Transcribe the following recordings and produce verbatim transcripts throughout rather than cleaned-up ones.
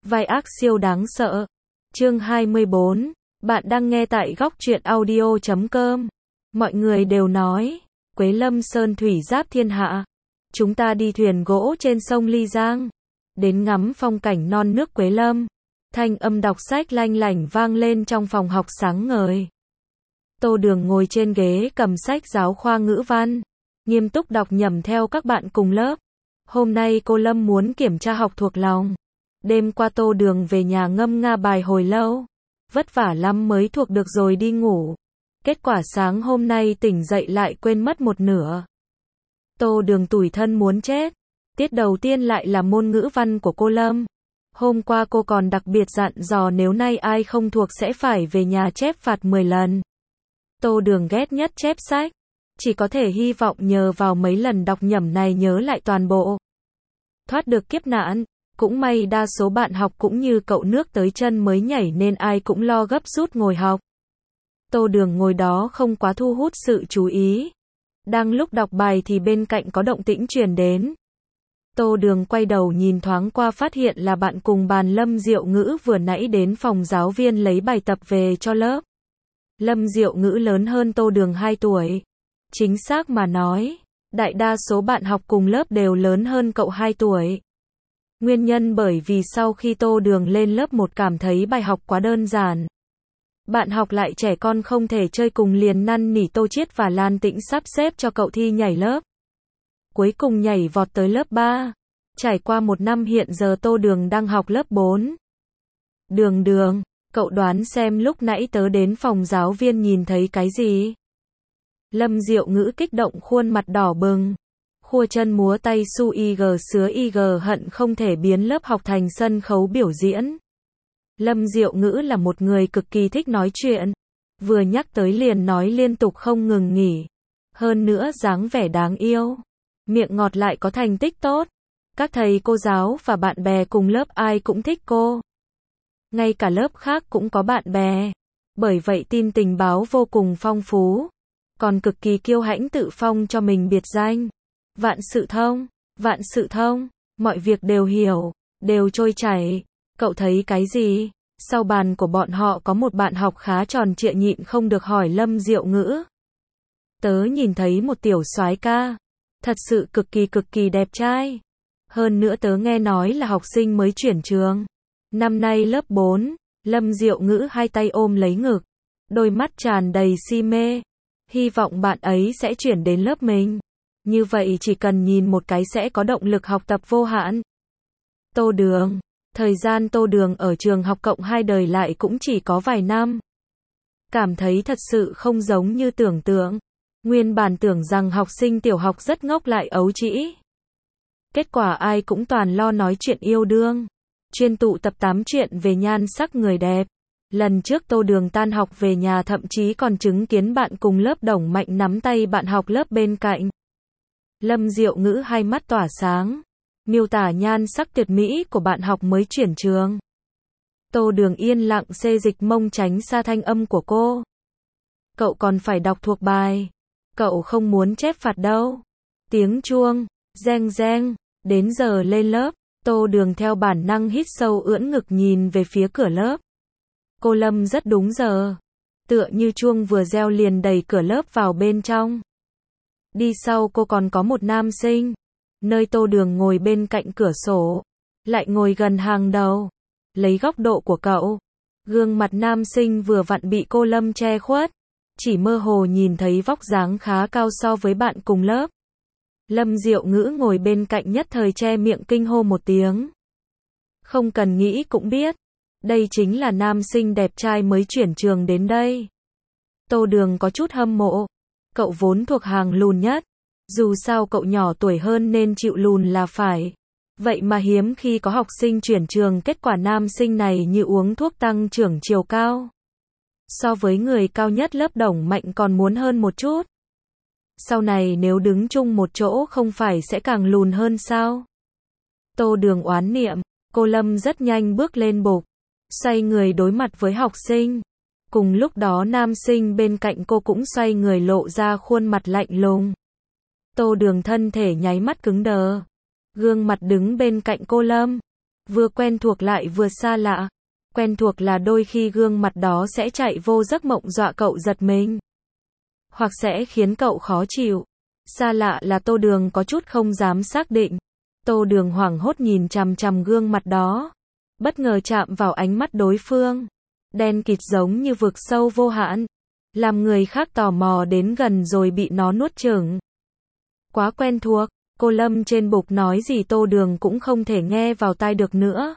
Vai ác siêu đáng sợ. Chương hai mươi bốn. Bạn đang nghe tại góc truyện audio chấm com. Mọi người đều nói, Quế Lâm sơn thủy giáp thiên hạ. Chúng ta đi thuyền gỗ trên sông Ly Giang, đến ngắm phong cảnh non nước Quế Lâm. Thanh âm đọc sách lanh lảnh vang lên trong phòng học sáng ngời. Tô Đường ngồi trên ghế cầm sách giáo khoa ngữ văn, nghiêm túc đọc nhẩm theo các bạn cùng lớp. Hôm nay cô Lâm muốn kiểm tra học thuộc lòng. Đêm qua Tô Đường về nhà ngâm nga bài hồi lâu. Vất vả lắm mới thuộc được rồi đi ngủ. Kết quả sáng hôm nay tỉnh dậy lại quên mất một nửa. Tô Đường tủi thân muốn chết. Tiết đầu tiên lại là môn ngữ văn của cô Lâm. Hôm qua cô còn đặc biệt dặn dò nếu nay ai không thuộc sẽ phải về nhà chép phạt mười lần. Tô Đường ghét nhất chép sách. Chỉ có thể hy vọng nhờ vào mấy lần đọc nhẩm này nhớ lại toàn bộ. Thoát được kiếp nạn. Cũng may đa số bạn học cũng như cậu nước tới chân mới nhảy nên ai cũng lo gấp rút ngồi học. Tô Đường ngồi đó không quá thu hút sự chú ý. Đang lúc đọc bài thì bên cạnh có động tĩnh truyền đến. Tô Đường quay đầu nhìn thoáng qua phát hiện là bạn cùng bàn Lâm Diệu Ngữ vừa nãy đến phòng giáo viên lấy bài tập về cho lớp. Lâm Diệu Ngữ lớn hơn Tô Đường hai tuổi. Chính xác mà nói, đại đa số bạn học cùng lớp đều lớn hơn cậu hai tuổi. Nguyên nhân bởi vì sau khi Tô Đường lên lớp một cảm thấy bài học quá đơn giản. Bạn học lại trẻ con không thể chơi cùng liền năn nỉ Tô Chiết và Lan Tĩnh sắp xếp cho cậu thi nhảy lớp. Cuối cùng nhảy vọt tới lớp ba. Trải qua một năm hiện giờ Tô Đường đang học lớp bốn. Đường Đường, cậu đoán xem lúc nãy tớ đến phòng giáo viên nhìn thấy cái gì? Lâm Diệu Ngữ kích động khuôn mặt đỏ bừng. Khua chân múa tay su y gờ sứa y gờ hận không thể biến lớp học thành sân khấu biểu diễn. Lâm Diệu Ngữ là một người cực kỳ thích nói chuyện. Vừa nhắc tới liền nói liên tục không ngừng nghỉ. Hơn nữa dáng vẻ đáng yêu. Miệng ngọt lại có thành tích tốt. Các thầy cô giáo và bạn bè cùng lớp ai cũng thích cô. Ngay cả lớp khác cũng có bạn bè. Bởi vậy tin tình báo vô cùng phong phú. Còn cực kỳ kiêu hãnh tự phong cho mình biệt danh. Vạn sự thông, vạn sự thông, mọi việc đều hiểu, đều trôi chảy. Cậu thấy cái gì? Sau bàn của bọn họ có một bạn học khá tròn trịa nhịn không được hỏi Lâm Diệu Ngữ. Tớ nhìn thấy một tiểu soái ca, thật sự cực kỳ cực kỳ đẹp trai. Hơn nữa tớ nghe nói là học sinh mới chuyển trường. Năm nay lớp bốn, Lâm Diệu Ngữ hai tay ôm lấy ngực, đôi mắt tràn đầy si mê. Hy vọng bạn ấy sẽ chuyển đến lớp mình. Như vậy chỉ cần nhìn một cái sẽ có động lực học tập vô hạn. Tô Đường. Thời gian Tô Đường ở trường học cộng hai đời lại cũng chỉ có vài năm. Cảm thấy thật sự không giống như tưởng tượng. Nguyên bản tưởng rằng học sinh tiểu học rất ngốc lại ấu trĩ. Kết quả ai cũng toàn lo nói chuyện yêu đương. Chuyên tụ tập tám chuyện về nhan sắc người đẹp. Lần trước Tô Đường tan học về nhà thậm chí còn chứng kiến bạn cùng lớp Đồng Mạnh nắm tay bạn học lớp bên cạnh. Lâm Diệu Ngữ hai mắt tỏa sáng, miêu tả nhan sắc tuyệt mỹ của bạn học mới chuyển trường. Tô Đường yên lặng xê dịch mông tránh xa thanh âm của cô. Cậu còn phải đọc thuộc bài. Cậu không muốn chép phạt đâu. Tiếng chuông, reng reng, đến giờ lên lớp. Tô Đường theo bản năng hít sâu ưỡn ngực nhìn về phía cửa lớp. Cô Lâm rất đúng giờ. Tựa như chuông vừa reo liền đẩy cửa lớp vào bên trong. Đi sau cô còn có một nam sinh. Nơi Tô Đường ngồi bên cạnh cửa sổ. Lại ngồi gần hàng đầu. Lấy góc độ của cậu. Gương mặt nam sinh vừa vặn bị cô Lâm che khuất. Chỉ mơ hồ nhìn thấy vóc dáng khá cao so với bạn cùng lớp. Lâm Diệu Ngữ ngồi bên cạnh nhất thời che miệng kinh hô một tiếng. Không cần nghĩ cũng biết. Đây chính là nam sinh đẹp trai mới chuyển trường đến đây. Tô Đường có chút hâm mộ. Cậu vốn thuộc hàng lùn nhất. Dù sao cậu nhỏ tuổi hơn nên chịu lùn là phải. Vậy mà hiếm khi có học sinh chuyển trường kết quả nam sinh này như uống thuốc tăng trưởng chiều cao. So với người cao nhất lớp Đồng Mạnh còn muốn hơn một chút. Sau này nếu đứng chung một chỗ không phải sẽ càng lùn hơn sao? Tô Đường oán niệm. Cô Lâm rất nhanh bước lên bục. Xoay người đối mặt với học sinh. Cùng lúc đó nam sinh bên cạnh cô cũng xoay người lộ ra khuôn mặt lạnh lùng. Tô Đường thân thể nháy mắt cứng đờ. Gương mặt đứng bên cạnh cô Lâm. Vừa quen thuộc lại vừa xa lạ. Quen thuộc là đôi khi gương mặt đó sẽ chạy vô giấc mộng dọa cậu giật mình. Hoặc sẽ khiến cậu khó chịu. Xa lạ là Tô Đường có chút không dám xác định. Tô Đường hoảng hốt nhìn chằm chằm gương mặt đó. Bất ngờ chạm vào ánh mắt đối phương. Đen kịt giống như vực sâu vô hạn. Làm người khác tò mò đến gần rồi bị nó nuốt chửng. Quá quen thuộc, cô Lâm trên bục nói gì Tô Đường cũng không thể nghe vào tai được nữa.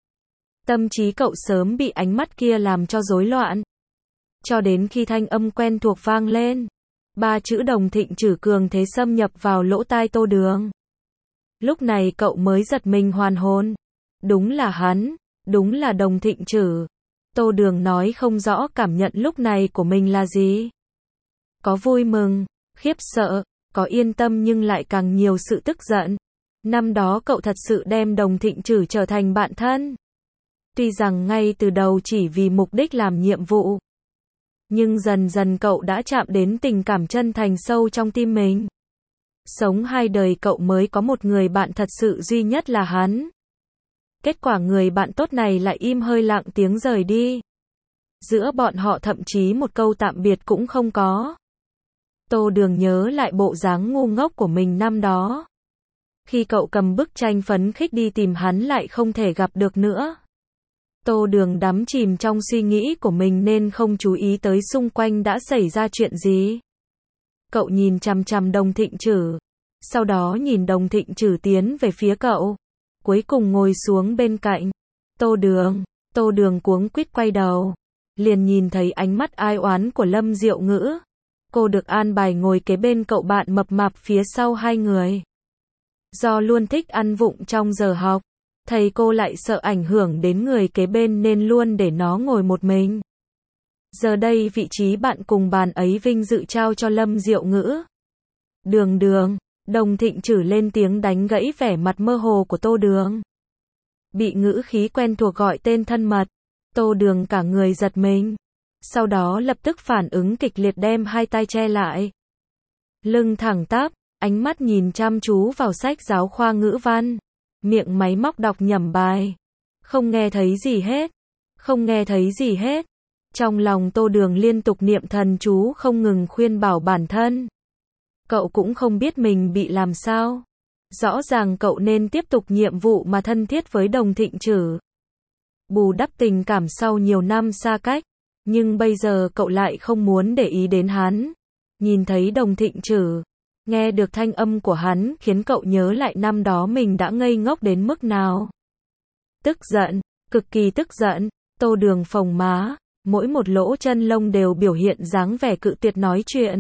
Tâm trí cậu sớm bị ánh mắt kia làm cho rối loạn. Cho đến khi thanh âm quen thuộc vang lên. Ba chữ Đồng Thịnh Trử cường thế xâm nhập vào lỗ tai Tô Đường. Lúc này cậu mới giật mình hoàn hồn. Đúng là hắn, đúng là Đồng Thịnh Trử. Tô Đường nói không rõ cảm nhận lúc này của mình là gì. Có vui mừng, khiếp sợ, có yên tâm nhưng lại càng nhiều sự tức giận. Năm đó cậu thật sự đem Đồng Thịnh Trử trở thành bạn thân. Tuy rằng ngay từ đầu chỉ vì mục đích làm nhiệm vụ. Nhưng dần dần cậu đã chạm đến tình cảm chân thành sâu trong tim mình. Sống hai đời cậu mới có một người bạn thật sự duy nhất là hắn. Kết quả người bạn tốt này lại im hơi lặng tiếng rời đi. Giữa bọn họ thậm chí một câu tạm biệt cũng không có. Tô Đường nhớ lại bộ dáng ngu ngốc của mình năm đó. Khi cậu cầm bức tranh phấn khích đi tìm hắn lại không thể gặp được nữa. Tô Đường đắm chìm trong suy nghĩ của mình nên không chú ý tới xung quanh đã xảy ra chuyện gì. Cậu nhìn chằm chằm Đồng Thịnh Trử. Sau đó nhìn Đồng Thịnh Trử tiến về phía cậu. Cuối cùng ngồi xuống bên cạnh. Tô Đường, Tô Đường cuống quýt quay đầu. Liền nhìn thấy ánh mắt ai oán của Lâm Diệu Ngữ. Cô được an bài ngồi kế bên cậu bạn mập mạp phía sau hai người. Do luôn thích ăn vụng trong giờ học, thầy cô lại sợ ảnh hưởng đến người kế bên nên luôn để nó ngồi một mình. Giờ đây vị trí bạn cùng bàn ấy vinh dự trao cho Lâm Diệu Ngữ. Đường Đường, Đồng Thịnh Trử lên tiếng đánh gãy vẻ mặt mơ hồ của Tô Đường. Bị ngữ khí quen thuộc gọi tên thân mật, Tô Đường cả người giật mình. Sau đó lập tức phản ứng kịch liệt đem hai tay che lại. Lưng thẳng tắp, ánh mắt nhìn chăm chú vào sách giáo khoa ngữ văn. Miệng máy móc đọc nhẩm bài. Không nghe thấy gì hết. Không nghe thấy gì hết. Trong lòng Tô Đường liên tục niệm thần chú không ngừng khuyên bảo bản thân. Cậu cũng không biết mình bị làm sao. Rõ ràng cậu nên tiếp tục nhiệm vụ mà thân thiết với Đồng Thịnh Trử. Bù đắp tình cảm sau nhiều năm xa cách. Nhưng bây giờ cậu lại không muốn để ý đến hắn. Nhìn thấy Đồng Thịnh Trử, nghe được thanh âm của hắn khiến cậu nhớ lại năm đó mình đã ngây ngốc đến mức nào. Tức giận, cực kỳ tức giận, Tô Đường phồng má, mỗi một lỗ chân lông đều biểu hiện dáng vẻ cự tuyệt nói chuyện.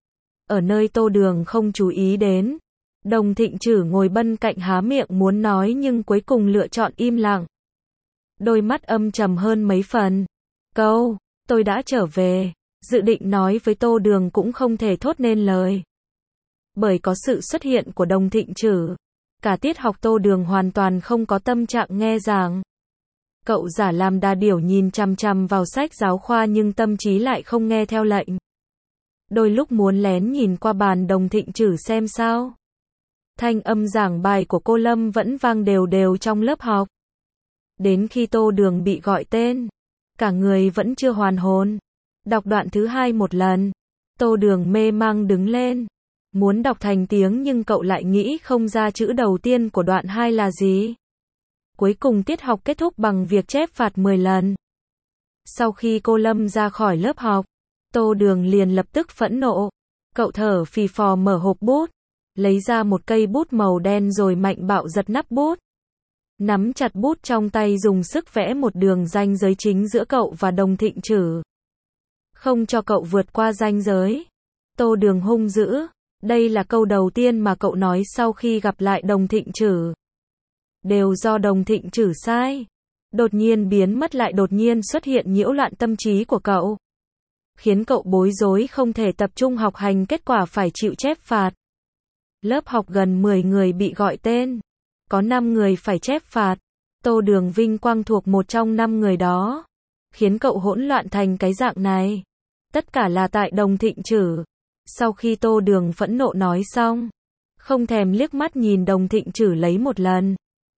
Ở nơi Tô Đường không chú ý đến, Đồng Thịnh Trử ngồi bên cạnh há miệng muốn nói nhưng cuối cùng lựa chọn im lặng. Đôi mắt âm trầm hơn mấy phần. Câu, tôi đã trở về, dự định nói với Tô Đường cũng không thể thốt nên lời. Bởi có sự xuất hiện của Đồng Thịnh Trử, cả tiết học Tô Đường hoàn toàn không có tâm trạng nghe giảng. Cậu giả làm đà điểu nhìn chằm chằm vào sách giáo khoa nhưng tâm trí lại không nghe theo lệnh. Đôi lúc muốn lén nhìn qua bàn Đồng Thịnh Trử xem sao. Thanh âm giảng bài của cô Lâm vẫn vang đều đều trong lớp học. Đến khi Tô Đường bị gọi tên, cả người vẫn chưa hoàn hồn. Đọc đoạn thứ hai một lần. Tô Đường mê mang đứng lên. Muốn đọc thành tiếng nhưng cậu lại nghĩ không ra chữ đầu tiên của đoạn hai là gì. Cuối cùng tiết học kết thúc bằng việc chép phạt mười lần. Sau khi cô Lâm ra khỏi lớp học, Tô Đường liền lập tức phẫn nộ. Cậu thở phì phò mở hộp bút, lấy ra một cây bút màu đen rồi mạnh bạo giật nắp bút. Nắm chặt bút trong tay dùng sức vẽ một đường ranh giới chính giữa cậu và Đồng Thịnh Trử. Không cho cậu vượt qua ranh giới. Tô Đường hung dữ. Đây là câu đầu tiên mà cậu nói sau khi gặp lại Đồng Thịnh Trử. Đều do Đồng Thịnh Trử sai. Đột nhiên biến mất lại đột nhiên xuất hiện nhiễu loạn tâm trí của cậu. Khiến cậu bối rối không thể tập trung học hành, kết quả phải chịu chép phạt. Lớp học gần mười người bị gọi tên. Có năm người phải chép phạt. Tô Đường vinh quang thuộc một trong năm người đó. Khiến cậu hỗn loạn thành cái dạng này. Tất cả là tại Đồng Thịnh Trử. Sau khi Tô Đường phẫn nộ nói xong, không thèm liếc mắt nhìn Đồng Thịnh Trử lấy một lần.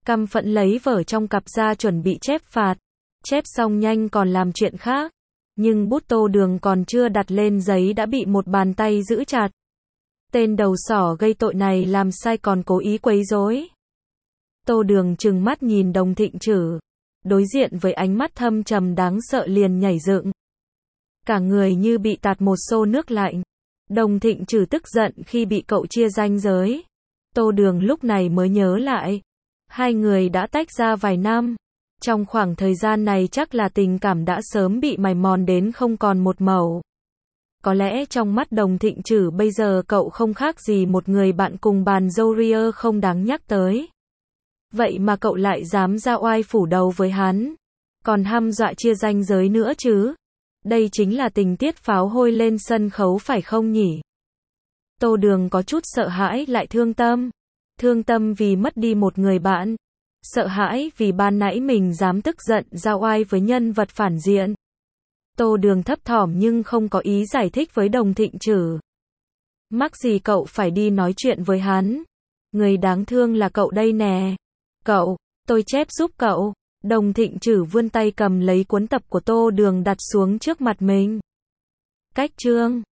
Căm phẫn lấy vở trong cặp ra chuẩn bị chép phạt. Chép xong nhanh còn làm chuyện khác. Nhưng bút Tô Đường còn chưa đặt lên giấy đã bị một bàn tay giữ chặt. Tên đầu sỏ gây tội này làm sai còn cố ý quấy rối. Tô Đường trừng mắt nhìn Đồng Thịnh Trử. Đối diện với ánh mắt thâm trầm đáng sợ liền nhảy dựng. Cả người như bị tạt một xô nước lạnh. Đồng Thịnh Trử tức giận khi bị cậu chia ranh giới. Tô Đường lúc này mới nhớ lại. Hai người đã tách ra vài năm. Trong khoảng thời gian này chắc là tình cảm đã sớm bị mài mòn đến không còn một mẩu. Có lẽ trong mắt Đồng Thịnh Trử bây giờ cậu không khác gì một người bạn cùng bàn dâu ria không đáng nhắc tới. Vậy mà cậu lại dám ra oai phủ đầu với hắn. Còn hăm dọa chia ranh giới nữa chứ. Đây chính là tình tiết pháo hôi lên sân khấu phải không nhỉ? Tô Đường có chút sợ hãi lại thương tâm. Thương tâm vì mất đi một người bạn. Sợ hãi vì ban nãy mình dám tức giận ra oai với nhân vật phản diện. Tô Đường thấp thỏm nhưng không có ý giải thích với Đồng Thịnh Trử. Mắc gì cậu phải đi nói chuyện với hắn? Người đáng thương là cậu đây nè. Cậu, tôi chép giúp cậu. Đồng Thịnh Trử vươn tay cầm lấy cuốn tập của Tô Đường đặt xuống trước mặt mình. Cách chương